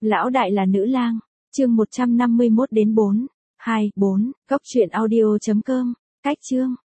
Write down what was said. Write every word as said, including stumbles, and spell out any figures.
Lão đại là nữ lang, chương một trăm năm mươi mốt đến bốn, hai, bốn, góc truyện audio chấm com, cách chương.